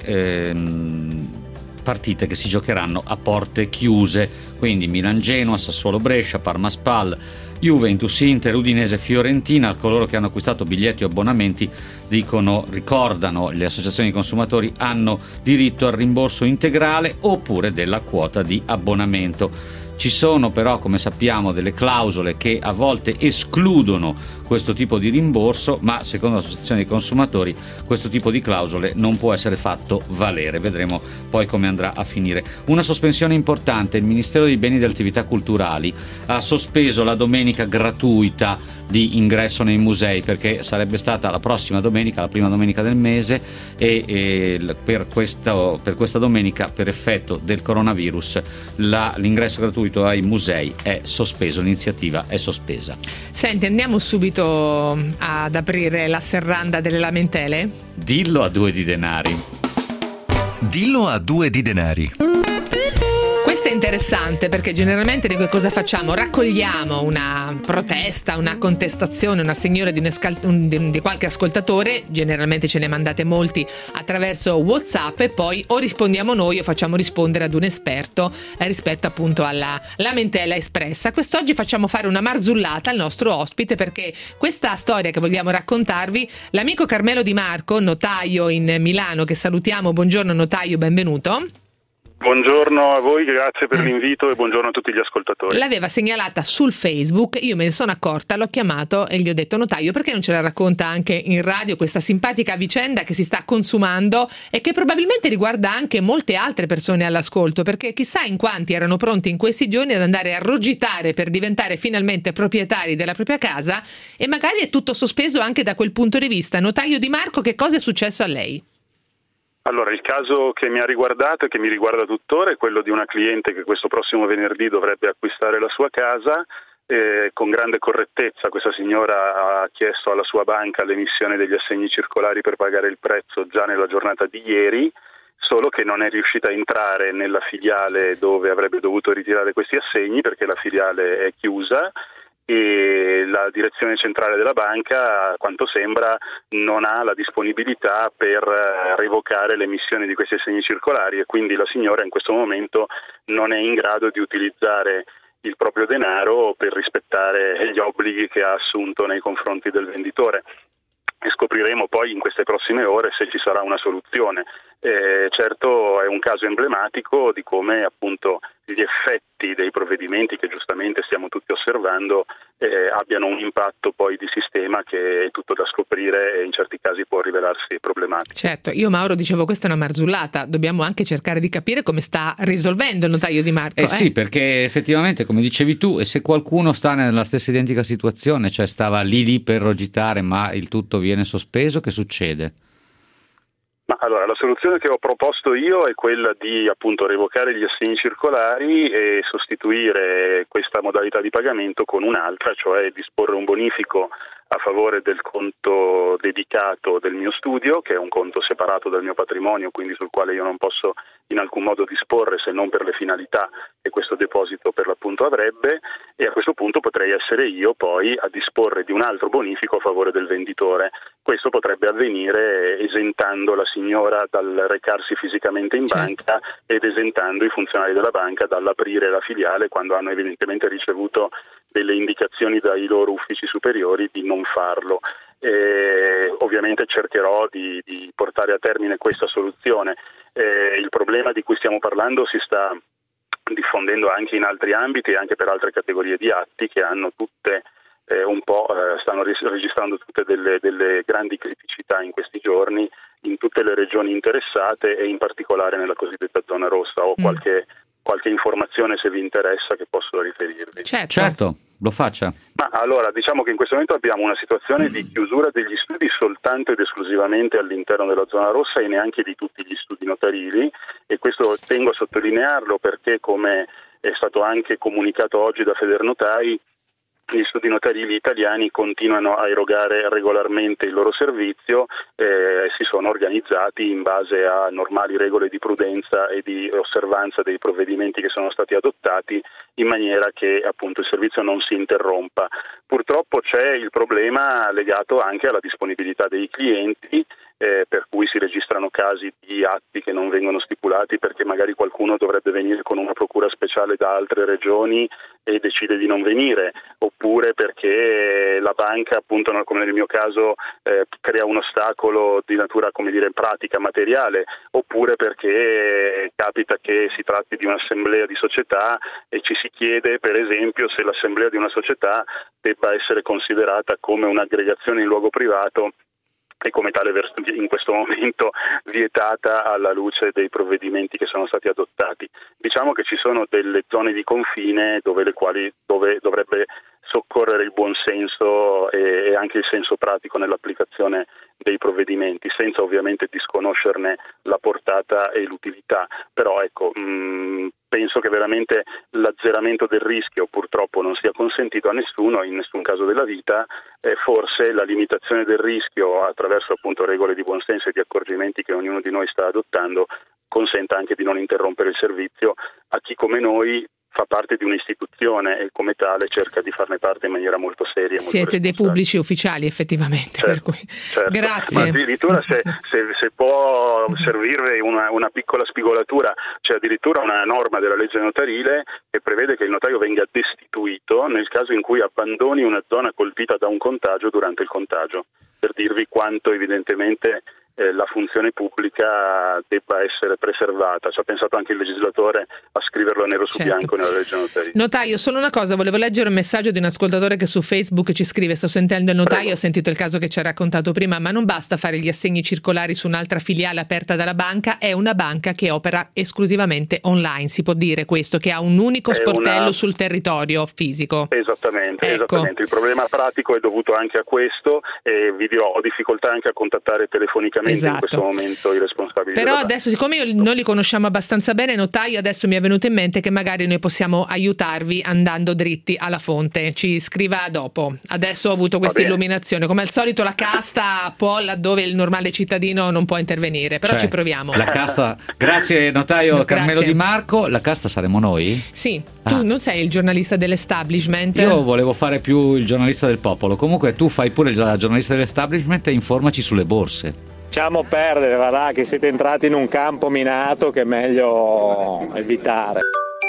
[SPEAKER 2] ehm, partite che si giocheranno a porte chiuse, quindi Milan-Genoa, Sassuolo-Brescia, Parma-Spal, Juventus-Inter, Udinese-Fiorentina. Coloro che hanno acquistato biglietti o abbonamenti dicono, ricordano, le associazioni di consumatori hanno diritto al rimborso integrale oppure della quota di abbonamento. Ci sono però, come sappiamo, delle clausole che a volte escludono questo tipo di rimborso, ma secondo l'associazione dei consumatori questo tipo di clausole non può essere fatto valere. Vedremo poi come andrà a finire. Una sospensione importante: il Ministero dei Beni e delle Attività Culturali ha sospeso la domenica gratuita di ingresso nei musei, perché sarebbe stata la prossima domenica, la prima domenica del mese, e, e per, questa, per questa domenica, per effetto del coronavirus, la, l'ingresso gratuito ai musei è sospeso, l'iniziativa è sospesa.
[SPEAKER 6] Senti, andiamo subito ad aprire la serranda delle lamentele?
[SPEAKER 2] Dillo a due di denari.
[SPEAKER 3] Dillo a due di denari.
[SPEAKER 6] Questa interessante, perché generalmente di che cosa facciamo? Raccogliamo una protesta, una contestazione, una signora di, un escal- un, di, di qualche ascoltatore, generalmente ce ne mandate molti attraverso WhatsApp, e poi o rispondiamo noi o facciamo rispondere ad un esperto eh, rispetto appunto alla lamentela espressa. Quest'oggi facciamo fare una marzullata al nostro ospite, perché questa storia che vogliamo raccontarvi, l'amico Carmelo Di Marco, notaio in Milano, che salutiamo. Buongiorno notaio, benvenuto.
[SPEAKER 9] Buongiorno a voi, grazie per l'invito e buongiorno a tutti gli ascoltatori.
[SPEAKER 6] L'aveva segnalata sul Facebook, io me ne sono accorta, l'ho chiamato e gli ho detto: notaio, perché non ce la racconta anche in radio questa simpatica vicenda che si sta consumando e che probabilmente riguarda anche molte altre persone all'ascolto, perché chissà in quanti erano pronti in questi giorni ad andare a rogitare per diventare finalmente proprietari della propria casa, e magari è tutto sospeso anche da quel punto di vista. Notaio Di Marco, che cosa è successo a lei?
[SPEAKER 9] Allora, il caso che mi ha riguardato e che mi riguarda tuttora è quello di una cliente che questo prossimo venerdì dovrebbe acquistare la sua casa. Eh, con grande correttezza questa signora ha chiesto alla sua banca l'emissione degli assegni circolari per pagare il prezzo già nella giornata di ieri, solo che non è riuscita a entrare nella filiale dove avrebbe dovuto ritirare questi assegni, perché la filiale è chiusa e la direzione centrale della banca, a quanto sembra, non ha la disponibilità per revocare l'emissione di questi assegni circolari, e quindi la signora in questo momento non è in grado di utilizzare il proprio denaro per rispettare gli obblighi che ha assunto nei confronti del venditore. E scopriremo poi in queste prossime ore se ci sarà una soluzione. Eh, certo è un caso emblematico di come appunto gli effetti dei provvedimenti che giustamente stiamo tutti osservando eh, abbiano un impatto poi di sistema che è tutto da scoprire e in certi casi può rivelarsi problematico.
[SPEAKER 6] Certo, io Mauro dicevo questa è una marzullata, dobbiamo anche cercare di capire come sta risolvendo il notaio Di Marco.
[SPEAKER 2] Eh,
[SPEAKER 6] eh?
[SPEAKER 2] sì, perché effettivamente come dicevi tu, e se qualcuno sta nella stessa identica situazione, cioè stava lì lì per rogitare ma il tutto viene sospeso, che succede?
[SPEAKER 9] Ma allora, la soluzione che ho proposto io è quella di appunto revocare gli assegni circolari e sostituire questa modalità di pagamento con un'altra, cioè disporre un bonifico a favore del conto dedicato del mio studio, che è un conto separato dal mio patrimonio, quindi sul quale io non posso in alcun modo disporre se non per le finalità che questo deposito per l'appunto avrebbe, e a questo punto potrei essere io poi a disporre di un altro bonifico a favore del venditore. Questo potrebbe avvenire esentando la signora dal recarsi fisicamente in banca ed esentando i funzionari della banca dall'aprire la filiale quando hanno evidentemente ricevuto delle indicazioni dai loro uffici superiori di non farlo. Eh, ovviamente cercherò di, di portare a termine questa soluzione. Eh, il problema di cui stiamo parlando si sta diffondendo anche in altri ambiti e anche per altre categorie di atti che hanno tutte eh, un po' eh, stanno registrando tutte delle, delle grandi criticità in questi giorni in tutte le regioni interessate e in particolare nella cosiddetta zona rossa. Ho mm. qualche qualche informazione, se vi interessa, che posso riferirvi.
[SPEAKER 2] Certo, certo, lo faccia.
[SPEAKER 9] Ma allora, diciamo che in questo momento abbiamo una situazione di chiusura degli studi soltanto ed esclusivamente all'interno della zona rossa e neanche di tutti gli studi notarili, e questo tengo a sottolinearlo perché, come è stato anche comunicato oggi da Federnotai, gli studi notarili italiani continuano a erogare regolarmente il loro servizio, eh, si sono organizzati in base a normali regole di prudenza e di osservanza dei provvedimenti che sono stati adottati in maniera che appunto il servizio non si interrompa. Purtroppo c'è il problema legato anche alla disponibilità dei clienti, eh, per cui si registrano casi di atti che non vengono stipulati perché magari qualcuno dovrebbe venire con una procura speciale da altre regioni e decide di non venire, oppure perché la banca, appunto come nel mio caso, eh, crea un ostacolo di natura, come dire, pratica, materiale, oppure perché capita che si tratti di un'assemblea di società e ci si chiede, per esempio, se l'assemblea di una società debba essere considerata come un'aggregazione in luogo privato e come tale in questo momento vietata alla luce dei provvedimenti che sono stati adottati. Diciamo che ci sono delle zone di confine dove le quali dove dovrebbe soccorrere il buon senso e, e anche il senso pratico nell'applicazione dei provvedimenti, senza ovviamente disconoscerne la portata e l'utilità. Però ecco, mh, penso che veramente l'azzeramento del rischio purtroppo non sia consentito a nessuno in nessun caso della vita, e forse la limitazione del rischio attraverso appunto regole di buon senso e di accorgimenti che ognuno di noi sta adottando consenta anche di non interrompere il servizio a chi come noi fa parte di un'istituzione e come tale cerca di farne parte in maniera molto seria.
[SPEAKER 6] Siete
[SPEAKER 9] molto
[SPEAKER 6] dei pubblici ufficiali effettivamente,
[SPEAKER 9] certo,
[SPEAKER 6] per cui
[SPEAKER 9] certo.
[SPEAKER 6] grazie.
[SPEAKER 9] Ma addirittura se, se, se può servirvi una, una piccola spigolatura, c'è addirittura una norma della legge notarile che prevede che il notaio venga destituito nel caso in cui abbandoni una zona colpita da un contagio durante il contagio, per dirvi quanto evidentemente eh, la funzione pubblica debba essere preservata. Ci ha pensato anche il legislatore a scriverlo nero su
[SPEAKER 6] certo.
[SPEAKER 9] bianco nella legge notarile.
[SPEAKER 6] Notaio, solo una cosa, volevo leggere un messaggio di un ascoltatore che su Facebook ci scrive: sto sentendo il notaio,
[SPEAKER 9] Prego.
[SPEAKER 6] ho sentito il caso che ci ha raccontato prima, ma non basta fare gli assegni circolari su un'altra filiale aperta dalla banca, è una banca che opera esclusivamente online, si può dire questo, che ha un unico
[SPEAKER 9] È
[SPEAKER 6] sportello
[SPEAKER 9] una...
[SPEAKER 6] sul territorio fisico.
[SPEAKER 9] Esattamente,
[SPEAKER 6] ecco.
[SPEAKER 9] esattamente. Il problema pratico è dovuto anche a questo e vi dirò, ho difficoltà anche a contattare telefonicamente
[SPEAKER 6] esatto.
[SPEAKER 9] in questo momento i responsabili.
[SPEAKER 6] Però
[SPEAKER 9] della
[SPEAKER 6] adesso, siccome io, noi li conosciamo abbastanza bene, notaio, adesso mi è venuto in mente che magari noi possiamo aiutarvi andando dritti alla fonte. Ci scriva dopo. Adesso ho avuto questa illuminazione. Come al solito la casta può laddove il normale cittadino non può intervenire, però
[SPEAKER 2] cioè,
[SPEAKER 6] ci proviamo.
[SPEAKER 2] La casta, grazie notaio Carmelo
[SPEAKER 6] Grazie.
[SPEAKER 2] Di Marco. La casta saremo noi?
[SPEAKER 6] Sì,
[SPEAKER 2] Ah.
[SPEAKER 6] tu non sei il giornalista dell'establishment?
[SPEAKER 2] Io volevo fare più il giornalista del popolo. Comunque tu fai pure il giornalista dell'establishment e informaci sulle borse.
[SPEAKER 10] Lasciamo perdere, va là, che siete entrati in un campo minato che è meglio evitare.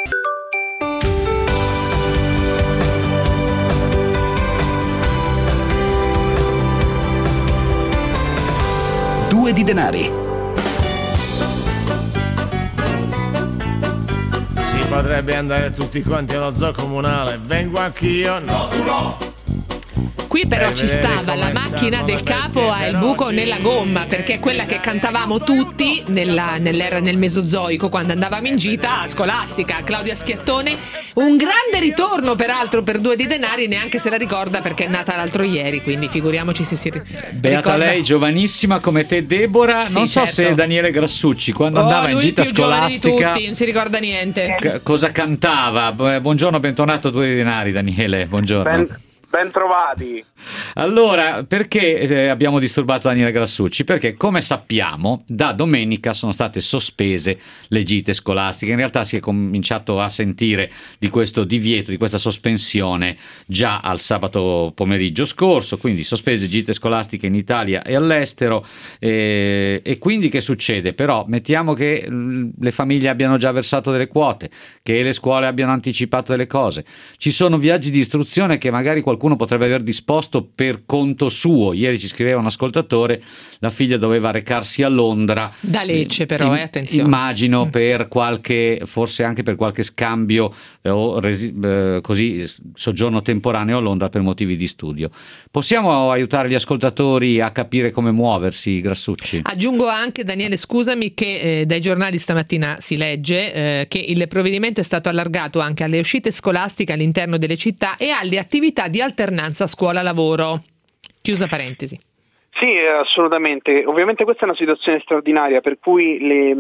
[SPEAKER 3] Due di denari.
[SPEAKER 11] Si potrebbe andare tutti quanti allo zoo comunale. Vengo anch'io. No, tu no.
[SPEAKER 6] Qui però
[SPEAKER 11] Per
[SPEAKER 6] ci
[SPEAKER 11] vedere
[SPEAKER 6] stava la
[SPEAKER 11] come
[SPEAKER 6] macchina
[SPEAKER 11] stanno
[SPEAKER 6] del
[SPEAKER 11] le
[SPEAKER 6] capo
[SPEAKER 11] bestie
[SPEAKER 6] ha il
[SPEAKER 11] feroci.
[SPEAKER 6] buco nella gomma, perché è quella che cantavamo tutti nella, nell'era nel Mesozoico quando andavamo in gita a scolastica. Claudia Schiattone, un grande ritorno peraltro per Due di denari, neanche se la ricorda perché è nata l'altro ieri, quindi figuriamoci se si
[SPEAKER 2] Beata
[SPEAKER 6] ricorda.
[SPEAKER 2] lei, giovanissima come te Deborah.
[SPEAKER 6] Sì,
[SPEAKER 2] non so
[SPEAKER 6] certo.
[SPEAKER 2] se Daniele Grassucci quando
[SPEAKER 6] Oh,
[SPEAKER 2] andava in
[SPEAKER 6] lui
[SPEAKER 2] gita
[SPEAKER 6] più giovane di
[SPEAKER 2] scolastica
[SPEAKER 6] tutti, non si ricorda niente.
[SPEAKER 2] c- cosa cantava. Bu- buongiorno, bentornato a Due di denari Daniele, buongiorno.
[SPEAKER 12] Ben, ben trovati.
[SPEAKER 2] Allora, perché eh, abbiamo disturbato Daniele Grassucci? Perché, come sappiamo, da domenica sono state sospese le gite scolastiche. In realtà si è cominciato a sentire di questo divieto, di questa sospensione già al sabato pomeriggio scorso, quindi sospese gite scolastiche in Italia e all'estero. Eh, e quindi che succede? Però mettiamo che l- le famiglie abbiano già versato delle quote, che le scuole abbiano anticipato delle cose. Ci sono viaggi di istruzione che magari qualcuno potrebbe aver disposto per conto suo. Ieri ci scriveva un ascoltatore, la figlia doveva recarsi a Londra
[SPEAKER 6] Da Lecce però, eh, attenzione.
[SPEAKER 2] immagino per qualche, forse anche per qualche scambio eh, o resi- eh, così soggiorno temporaneo a Londra per motivi di studio. Possiamo aiutare gli ascoltatori a capire come muoversi, Grassucci?
[SPEAKER 6] Aggiungo anche, Daniele, scusami, che eh, dai giornali stamattina si legge eh, che il provvedimento è stato allargato anche alle uscite scolastiche all'interno delle città e alle attività di alternanza scuola-lavoro. Chiusa parentesi.
[SPEAKER 12] Sì, assolutamente. Ovviamente questa è una situazione straordinaria per cui le,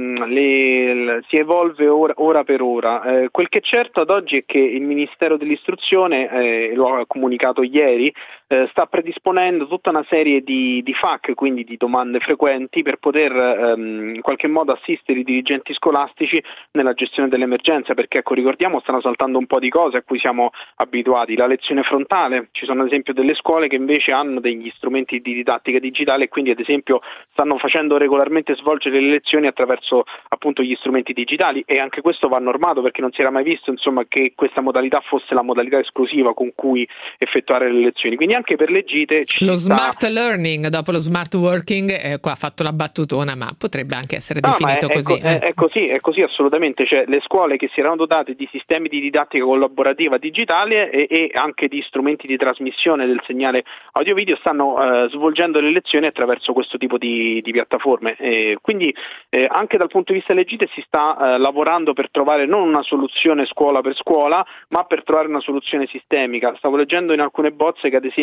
[SPEAKER 12] le, le, si evolve ora, ora per ora. Eh, quel che è certo ad oggi è che il Ministero dell'Istruzione, eh, lo ha comunicato ieri, eh, sta predisponendo tutta una serie di, di F A Q, quindi di domande frequenti, per poter ehm, in qualche modo assistere i dirigenti scolastici nella gestione dell'emergenza, perché ecco, ricordiamo, stanno saltando un po' di cose a cui siamo abituati. La lezione frontale, ci sono ad esempio delle scuole che invece hanno degli strumenti di didattica digitale e quindi ad esempio stanno facendo regolarmente svolgere le lezioni attraverso appunto gli strumenti digitali, e anche questo va normato perché non si era mai visto insomma che questa modalità fosse la modalità esclusiva con cui effettuare le lezioni. Quindi anche per le gite ci
[SPEAKER 6] Lo
[SPEAKER 12] sta...
[SPEAKER 6] smart learning dopo lo smart working, eh, qua ha fatto la battutona, ma potrebbe anche essere
[SPEAKER 12] No,
[SPEAKER 6] definito
[SPEAKER 12] ma è,
[SPEAKER 6] così.
[SPEAKER 12] È, co- è, è così, è così assolutamente. Cioè, le scuole che si erano dotate di sistemi di didattica collaborativa digitale e, e anche di strumenti di trasmissione del segnale audio-video stanno eh, svolgendo le lezioni attraverso questo tipo di, di piattaforme. Eh, quindi eh, anche dal punto di vista delle gite si sta eh, lavorando per trovare non una soluzione scuola per scuola, ma per trovare una soluzione sistemica. Stavo leggendo in alcune bozze che ad esempio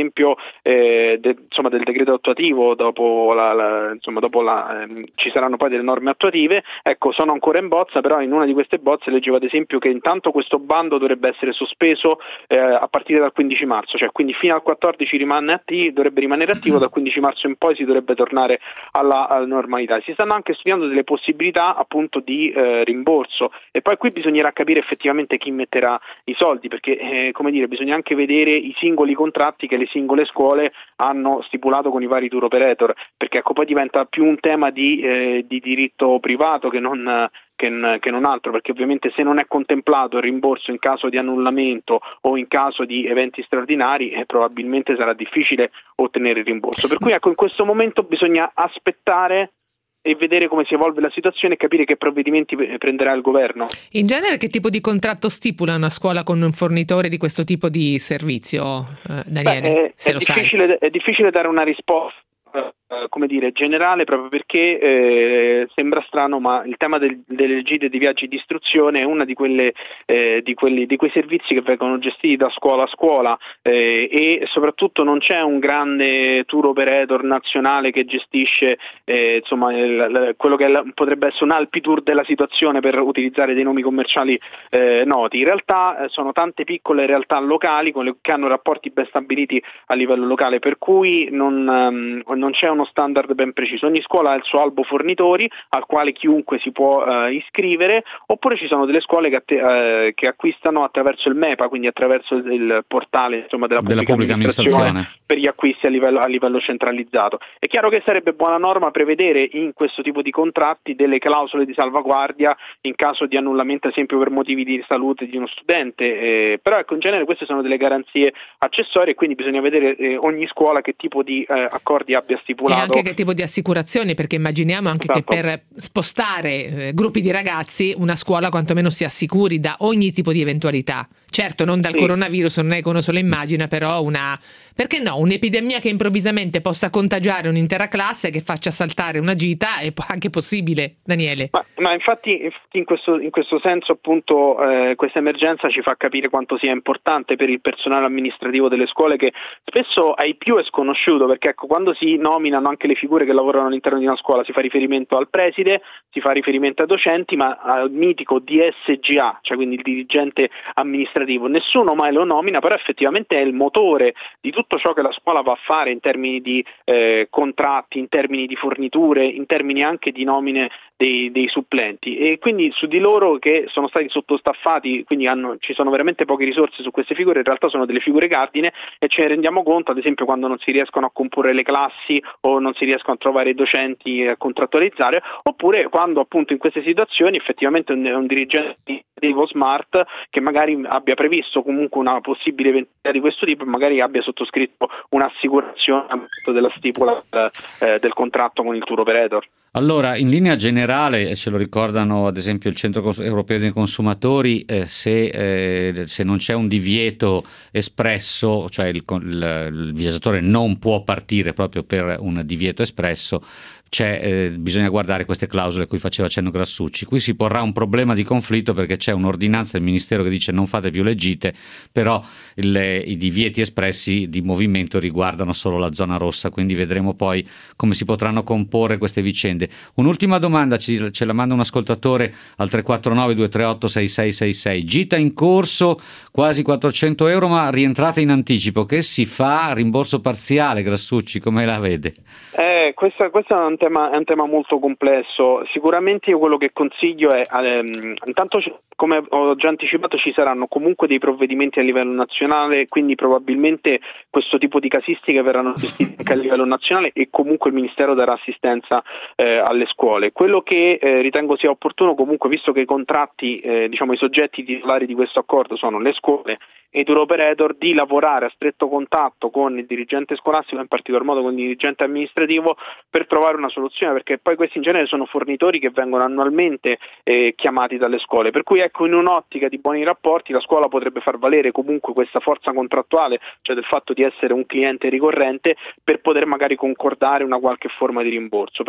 [SPEAKER 12] esempio eh, de, insomma, del decreto attuativo, dopo la, la, insomma, dopo la, ehm, ci saranno poi delle norme attuative, ecco, sono ancora in bozza, però in una di queste bozze leggevo ad esempio che intanto questo bando dovrebbe essere sospeso eh, a partire dal quindici marzo, cioè quindi fino al quattordici rimane attivo, dovrebbe rimanere attivo, dal quindici marzo in poi si dovrebbe tornare alla, alla normalità. Si stanno anche studiando delle possibilità appunto di eh, rimborso, e poi qui bisognerà capire effettivamente chi metterà i soldi, perché eh, come dire, bisogna anche vedere i singoli contratti che le singole scuole hanno stipulato con i vari tour operator, perché ecco poi diventa più un tema di, eh, di diritto privato che non Che, che non altro, perché ovviamente se non è contemplato il rimborso in caso di annullamento o in caso di eventi straordinari eh, probabilmente sarà difficile ottenere il rimborso, per cui ecco in questo momento bisogna aspettare e vedere come si evolve la situazione e capire che provvedimenti prenderà il governo.
[SPEAKER 6] In genere che tipo di contratto stipula una scuola con un fornitore di questo tipo di servizio, eh, Daniele?
[SPEAKER 12] Beh, è,
[SPEAKER 6] se
[SPEAKER 12] è
[SPEAKER 6] lo
[SPEAKER 12] difficile,
[SPEAKER 6] sai.
[SPEAKER 12] È difficile dare una risposta Uh, come dire generale, proprio perché eh, sembra strano, ma il tema del, delle gite di viaggi di istruzione è una di quelle eh, di quelli di quei servizi che vengono gestiti da scuola a scuola eh, e soprattutto non c'è un grande tour operator nazionale che gestisce eh, insomma il, il, quello che il, potrebbe essere un Alpitour della situazione, per utilizzare dei nomi commerciali eh, noti. In realtà eh, sono tante piccole realtà locali con le, che hanno rapporti ben stabiliti a livello locale, per cui non, um, non c'è uno standard ben preciso. Ogni scuola ha il suo albo fornitori al quale chiunque si può uh, iscrivere, oppure ci sono delle scuole che, uh, che acquistano attraverso il MEPA, quindi attraverso il, il portale insomma, della,
[SPEAKER 2] della
[SPEAKER 12] pubblica,
[SPEAKER 2] pubblica amministrazione,
[SPEAKER 12] amministrazione per gli acquisti a livello, a livello centralizzato. È chiaro che sarebbe buona norma prevedere in questo tipo di contratti delle clausole di salvaguardia in caso di annullamento, ad esempio per motivi di salute di uno studente, eh, però ecco in genere queste sono delle garanzie accessorie, quindi bisogna vedere eh, ogni scuola che tipo di eh, accordi abbia stipulato.
[SPEAKER 6] E anche che tipo di assicurazioni, perché immaginiamo anche
[SPEAKER 12] esatto.
[SPEAKER 6] che per spostare eh, gruppi di ragazzi una scuola quantomeno si assicuri da ogni tipo di eventualità. Certo, non dal
[SPEAKER 12] sì.
[SPEAKER 6] coronavirus, non è che uno se lo immagina, però una, perché no, un'epidemia che improvvisamente possa contagiare un'intera classe, che faccia saltare una gita, è anche possibile, Daniele.
[SPEAKER 12] Ma, ma infatti, infatti in, questo, in questo senso appunto eh, questa emergenza ci fa capire quanto sia importante per il personale amministrativo delle scuole, che spesso ai più è sconosciuto, perché ecco quando si nominano anche le figure che lavorano all'interno di una scuola si fa riferimento al preside, si fa riferimento ai docenti, ma al mitico D S G A, cioè quindi il dirigente amministrativo. Nessuno mai lo nomina, però effettivamente è il motore di tutto ciò che la scuola va a fare in termini di eh, contratti, in termini di forniture, in termini anche di nomine dei, dei supplenti, e quindi su di loro, che sono stati sottostaffati, quindi hanno, ci sono veramente poche risorse su queste figure, in realtà sono delle figure cardine, e ce ne rendiamo conto ad esempio quando non si riescono a comporre le classi o non si riescono a trovare i docenti a contrattualizzare, oppure quando appunto in queste situazioni effettivamente un, un dirigente smart che magari abbia previsto comunque una possibile eventualità di questo tipo e magari abbia sottoscritto un'assicurazione della stipula eh, del contratto con il tour operator.
[SPEAKER 2] Allora, in linea generale, ce lo ricordano ad esempio il Centro Europeo dei Consumatori, eh, se, eh, se non c'è un divieto espresso, cioè il, il, il viaggiatore non può partire proprio per un divieto espresso, c'è, eh, bisogna guardare queste clausole a cui faceva cenno Grassucci. Qui si porrà un problema di conflitto perché c'è un'ordinanza del Ministero che dice non fate più le gite, però il, i divieti espressi di movimento riguardano solo la zona rossa, quindi vedremo poi come si potranno comporre queste vicende. Un'ultima domanda ci, ce la manda un ascoltatore al tre quattro nove due tre otto sei sei sei sei. Gita in corso, quasi quattrocento euro, ma rientrata in anticipo. Che si fa? Rimborso parziale, Grassucci, come la vede?
[SPEAKER 12] Eh, questa, questo è un tema, è un tema molto complesso. Sicuramente io quello che consiglio è ehm, intanto, come ho già anticipato, ci saranno comunque dei provvedimenti a livello nazionale, quindi probabilmente questo tipo di casistiche verranno gestite anche a livello nazionale e comunque il Ministero darà assistenza eh, alle scuole. Quello che eh, ritengo sia opportuno comunque, visto che i contratti, eh, diciamo i soggetti titolari di questo accordo sono le scuole e i tour operator, di lavorare a stretto contatto con il dirigente scolastico, in particolar modo con il dirigente amministrativo, per trovare una soluzione, perché poi questi in genere sono fornitori che vengono annualmente eh, chiamati dalle scuole, per cui ecco, in un'ottica di buoni rapporti la scuola potrebbe far valere comunque questa forza contrattuale, cioè del fatto di essere un cliente ricorrente, per poter magari concordare una qualche forma di rimborso, per cui ecco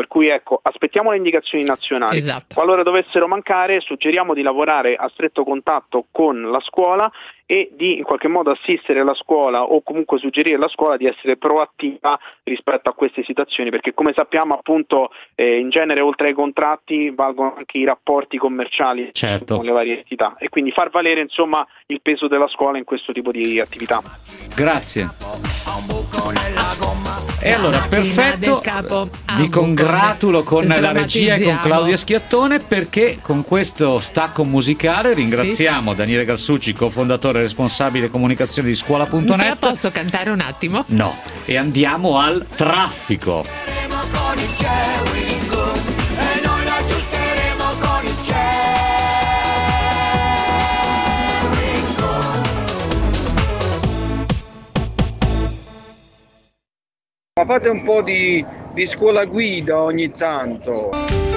[SPEAKER 12] ecco, aspettiamo le indicazioni nazionali.
[SPEAKER 6] Esatto.
[SPEAKER 12] Qualora dovessero mancare, suggeriamo di lavorare a stretto contatto con la scuola e di in qualche modo assistere la scuola o comunque suggerire alla scuola di essere proattiva rispetto a queste situazioni, perché come sappiamo appunto eh, in genere oltre ai contratti valgono anche i rapporti commerciali
[SPEAKER 2] certo.
[SPEAKER 12] con le varie entità, e quindi far valere insomma il peso della scuola in questo tipo di attività.
[SPEAKER 2] Grazie. E allora, perfetto,
[SPEAKER 6] capo.
[SPEAKER 2] vi congratulo con la regia e con
[SPEAKER 6] Sdrammatizziamo.
[SPEAKER 2] Claudia Schiattone, perché con questo stacco musicale ringraziamo
[SPEAKER 6] Sì.
[SPEAKER 2] Daniele Garsucci, cofondatore e responsabile comunicazione di scuola punto
[SPEAKER 6] Me la
[SPEAKER 2] net.
[SPEAKER 6] posso cantare un attimo?
[SPEAKER 2] No, e andiamo al traffico.
[SPEAKER 13] Ma fate un po' di, di scuola guida ogni tanto.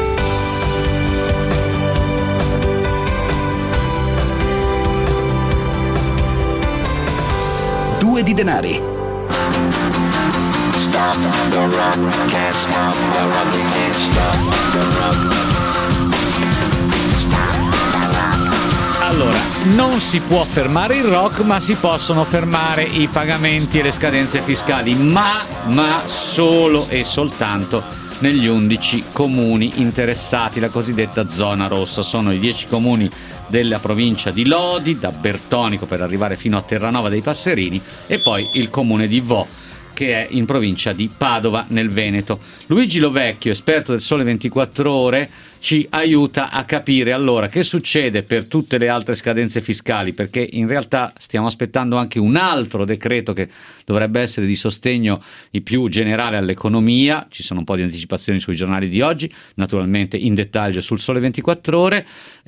[SPEAKER 3] Due di denari.
[SPEAKER 14] Stop the rock, can't stop the rock, can't stop the rock.
[SPEAKER 2] Allora, non si può fermare il rock, ma si possono fermare i pagamenti e le scadenze fiscali, ma, ma solo e soltanto negli undici comuni interessati, la cosiddetta zona rossa. Sono i dieci comuni della provincia di Lodi, da Bertonico per arrivare fino a Terranova dei Passerini, e poi il comune di Vo, che è in provincia di Padova nel Veneto. Luigi Lovecchio, esperto del Sole ventiquattro Ore, ci aiuta a capire allora che succede per tutte le altre scadenze fiscali, perché in realtà stiamo aspettando anche un altro decreto che dovrebbe essere di sostegno i più generale all'economia. Ci sono un po' di anticipazioni sui giornali di oggi, naturalmente in dettaglio sul Sole ventiquattro Ore.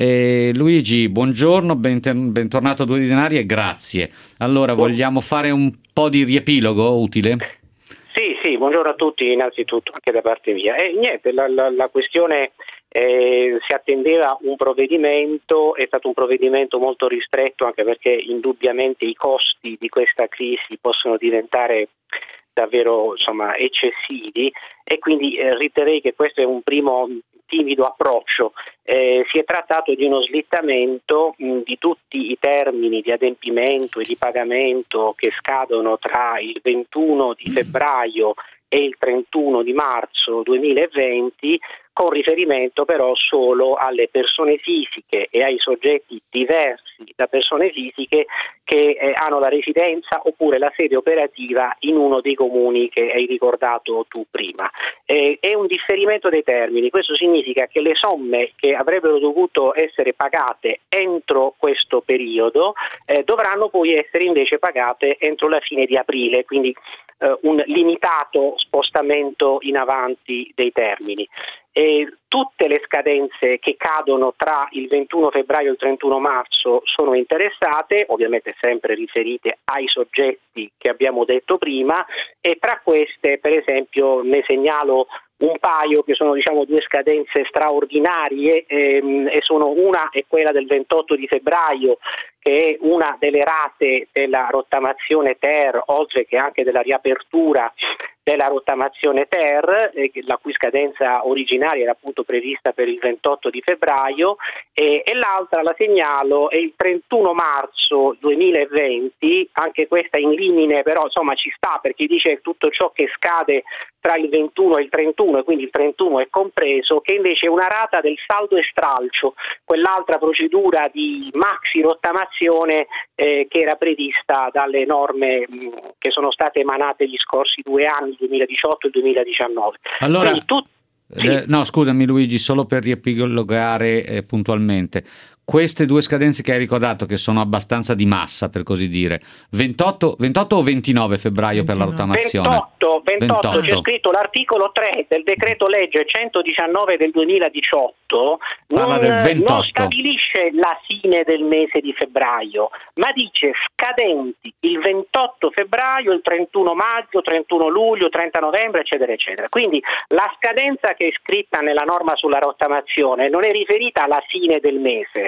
[SPEAKER 2] E Luigi, buongiorno, benten- bentornato a Due di Denari e grazie. Allora, vogliamo fare un po' di riepilogo utile?
[SPEAKER 15] Sì, sì, buongiorno a tutti innanzitutto anche da parte mia. E niente, la, la, la questione eh, si attendeva un provvedimento, è stato un provvedimento molto ristretto, anche perché indubbiamente i costi di questa crisi possono diventare davvero insomma eccessivi, e quindi eh, riterrei che questo è un primo timido approccio. Eh, si è trattato di uno slittamento mh, di tutti i termini di adempimento e di pagamento che scadono tra il ventuno di febbraio e il trentuno di marzo duemilaventi, con riferimento però solo alle persone fisiche e ai soggetti diversi da persone fisiche che eh, hanno la residenza oppure la sede operativa in uno dei comuni che hai ricordato tu prima. Eh, è un differimento dei termini. Questo significa che le somme che avrebbero dovuto essere pagate entro questo periodo eh, dovranno poi essere invece pagate entro la fine di aprile, quindi eh, un limitato spostamento in avanti dei termini. E tutte le scadenze che cadono tra il ventuno febbraio e il trentuno marzo sono interessate, ovviamente sempre riferite ai soggetti che abbiamo detto prima, e tra queste per esempio ne segnalo un paio che sono diciamo due scadenze straordinarie, ehm, e sono una è quella del ventotto di febbraio, che è una delle rate della rottamazione Ter, oltre che anche della riapertura della rottamazione Ter, eh, la cui scadenza originaria era appunto prevista per il ventotto di febbraio, e, e l'altra la segnalo è il trentuno marzo duemilaventi, anche questa in limine, però insomma ci sta, perché dice tutto ciò che scade tra il ventuno e il trentuno, e quindi il trentuno è compreso, che invece è una rata del saldo e stralcio, quell'altra procedura di maxi rottamazione eh, che era prevista dalle norme mh, che sono state emanate gli scorsi due anni, duemiladiciotto e duemiladiciannove.
[SPEAKER 2] Allora,
[SPEAKER 15] quindi tu... sì.
[SPEAKER 2] eh, no, scusami Luigi, solo per riepilogare eh, puntualmente. Queste due scadenze che hai ricordato, che sono abbastanza di massa per così dire, ventotto, ventotto o ventinove febbraio per la rottamazione?
[SPEAKER 15] ventotto, ventotto, c'è scritto l'articolo tre del decreto legge centodiciannove del duemiladiciotto,
[SPEAKER 2] Parla
[SPEAKER 15] non,
[SPEAKER 2] del ventotto.
[SPEAKER 15] non stabilisce la fine del mese di febbraio, ma dice scadenti il ventotto febbraio, il trentuno maggio, trentuno luglio, trenta novembre, eccetera, eccetera. Quindi la scadenza che è scritta nella norma sulla rottamazione non è riferita alla fine del mese,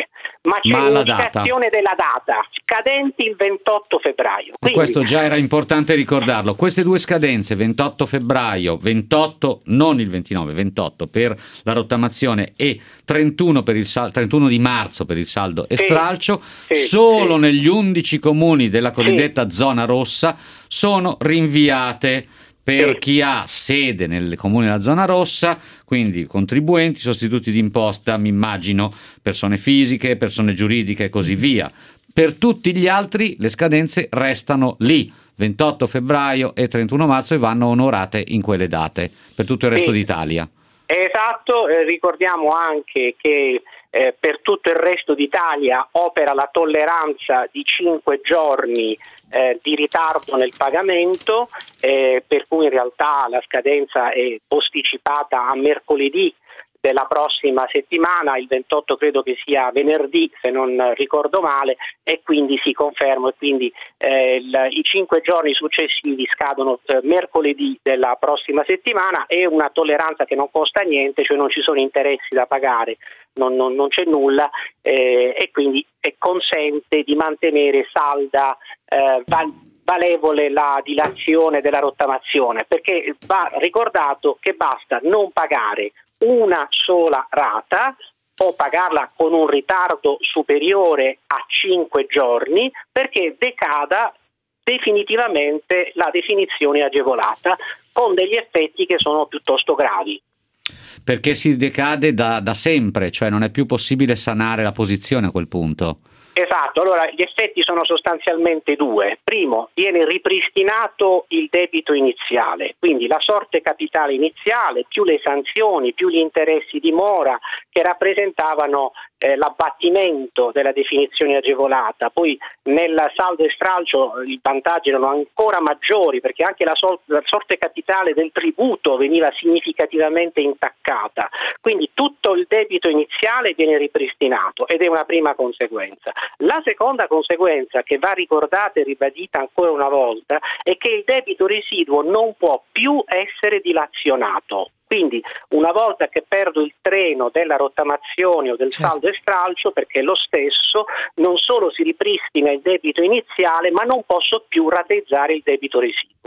[SPEAKER 15] due, ma c'è
[SPEAKER 2] Ma la
[SPEAKER 15] l'indicazione della data, scadenti il ventotto febbraio. Quindi,
[SPEAKER 2] questo già era importante ricordarlo. Queste due scadenze, ventotto febbraio, ventotto, non il ventinove, ventotto per la rottamazione e trentuno, per il sal- trentuno di marzo per il saldo e
[SPEAKER 15] Sì,
[SPEAKER 2] stralcio,
[SPEAKER 15] sì,
[SPEAKER 2] solo
[SPEAKER 15] sì.
[SPEAKER 2] negli undici comuni della cosiddetta zona rossa sono rinviate. Per
[SPEAKER 15] Sì.
[SPEAKER 2] chi ha sede nel comune della zona rossa, quindi contribuenti, sostituti d'imposta, mi immagino persone fisiche, persone giuridiche e così via. Per tutti gli altri le scadenze restano lì, ventotto febbraio e trentuno marzo, e vanno onorate in quelle date per tutto il resto
[SPEAKER 15] Sì.
[SPEAKER 2] d'Italia.
[SPEAKER 15] Esatto, eh, ricordiamo anche che eh, per tutto il resto d'Italia opera la tolleranza di cinque giorni eh, di ritardo nel pagamento, eh, per cui in realtà la scadenza è posticipata a mercoledì della prossima settimana, il ventotto credo che sia venerdì se non ricordo male, e quindi si conferma, e quindi eh, il, i cinque giorni successivi scadono eh, mercoledì della prossima settimana. È una tolleranza che non costa niente, cioè non ci sono interessi da pagare, non, non, non c'è nulla, eh, e quindi eh, consente di mantenere salda eh, val- valevole la dilazione della rottamazione, perché va ricordato che basta non pagare una sola rata o pagarla con un ritardo superiore a cinque giorni perché decada definitivamente la definizione agevolata, con degli effetti che sono piuttosto gravi.
[SPEAKER 2] Perché si decade da, da sempre, cioè non è più possibile sanare la posizione a quel punto.
[SPEAKER 15] Esatto, allora gli effetti sono sostanzialmente due. Primo, viene ripristinato il debito iniziale, quindi la sorte capitale iniziale più le sanzioni, più gli interessi di mora che rappresentavano eh, l'abbattimento della definizione agevolata. Poi nel saldo e stralcio i vantaggi erano ancora maggiori perché anche la, sol- la sorte capitale del tributo veniva significativamente intaccata, quindi tutto il debito iniziale viene ripristinato ed è una prima conseguenza. La seconda conseguenza, che va ricordata e ribadita ancora una volta, è che il debito residuo non può più essere dilazionato. Quindi una volta che perdo il treno della rottamazione o del saldo e stralcio, perché è lo stesso, non solo si ripristina il debito iniziale, ma non posso più rateizzare il debito residuo.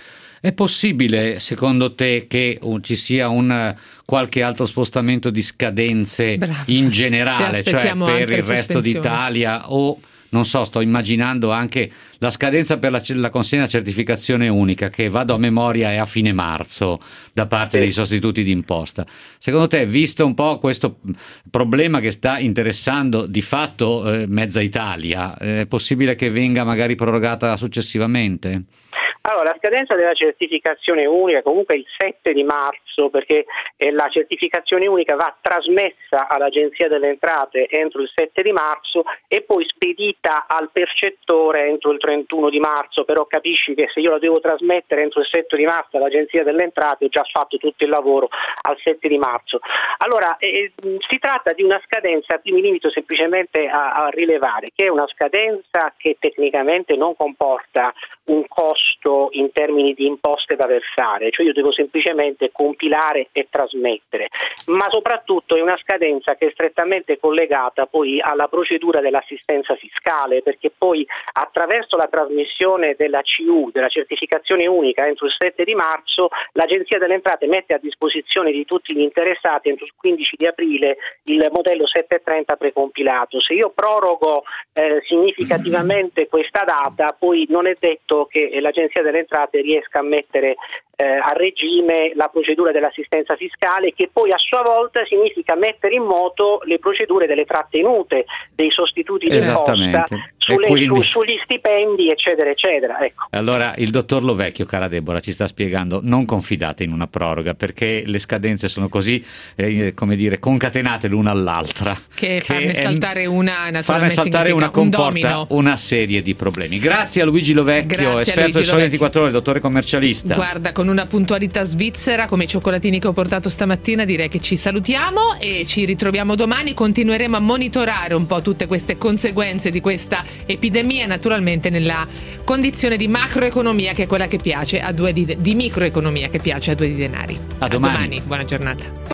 [SPEAKER 2] È possibile, secondo te, che uh, ci sia un uh, qualche altro spostamento di scadenze
[SPEAKER 6] Bravo.
[SPEAKER 2] in generale,
[SPEAKER 6] Se
[SPEAKER 2] cioè
[SPEAKER 6] aspettiamo
[SPEAKER 2] per
[SPEAKER 6] altre
[SPEAKER 2] il resto
[SPEAKER 6] sospensioni.
[SPEAKER 2] d'Italia, o non so, sto immaginando anche la scadenza per la, la consegna certificazione unica, che vado a memoria è a fine marzo da parte
[SPEAKER 15] Sì.
[SPEAKER 2] dei sostituti d'imposta. Secondo te, visto un po' questo problema che sta interessando di fatto eh, mezza Italia, eh, è possibile che venga magari prorogata successivamente?
[SPEAKER 15] Allora, la scadenza della certificazione unica comunque è il sette di marzo, perché eh, la certificazione unica va trasmessa all'Agenzia delle Entrate entro il sette di marzo e poi spedita al percettore entro il trentuno di marzo, però capisci che se io la devo trasmettere entro il sette di marzo all'Agenzia delle Entrate ho già fatto tutto il lavoro al sette di marzo. Allora, eh, si tratta di una scadenza, mi limito semplicemente a, a rilevare che è una scadenza che tecnicamente non comporta un costo in termini di imposte da versare, cioè io devo semplicemente compilare e trasmettere, ma soprattutto è una scadenza che è strettamente collegata poi alla procedura dell'assistenza fiscale, perché poi attraverso la trasmissione della C U, della certificazione unica entro il sette di marzo, l'Agenzia delle Entrate mette a disposizione di tutti gli interessati entro il quindici di aprile il modello settecentotrenta precompilato. Se io prorogo eh, significativamente questa data, poi non è detto che l'Agenzia delle Entrate riesca a mettere eh, a regime la procedura dell'assistenza fiscale, che poi a sua volta significa mettere in moto le procedure delle trattenute, dei sostituti di imposta, sulle,
[SPEAKER 2] quindi...
[SPEAKER 15] su, sugli stipendi, eccetera, eccetera. Ecco.
[SPEAKER 2] Allora, il dottor Lovecchio, cara Deborah, ci sta spiegando: non confidate in una proroga, perché le scadenze sono così, eh, come dire, concatenate l'una all'altra.
[SPEAKER 6] Che,
[SPEAKER 2] che
[SPEAKER 6] farne
[SPEAKER 2] è,
[SPEAKER 6] saltare una, naturalmente,
[SPEAKER 2] farne saltare una
[SPEAKER 6] un
[SPEAKER 2] comporta
[SPEAKER 6] domino.
[SPEAKER 2] una serie di problemi. Grazie a Luigi Lovecchio,
[SPEAKER 6] Grazie a
[SPEAKER 2] esperto
[SPEAKER 6] Luigi
[SPEAKER 2] del Sole
[SPEAKER 6] Lovecchio.
[SPEAKER 2] ventiquattro Ore, dottore commercialista.
[SPEAKER 6] Guarda, con una puntualità svizzera come i cioccolatini che ho portato stamattina, direi che ci salutiamo e ci ritroviamo domani. Continueremo a monitorare un po' tutte queste conseguenze di questa epidemia, naturalmente nella condizione di macroeconomia, che è quella che piace a due di, di microeconomia che piace a due di denari.
[SPEAKER 2] A domani.
[SPEAKER 6] Buona giornata.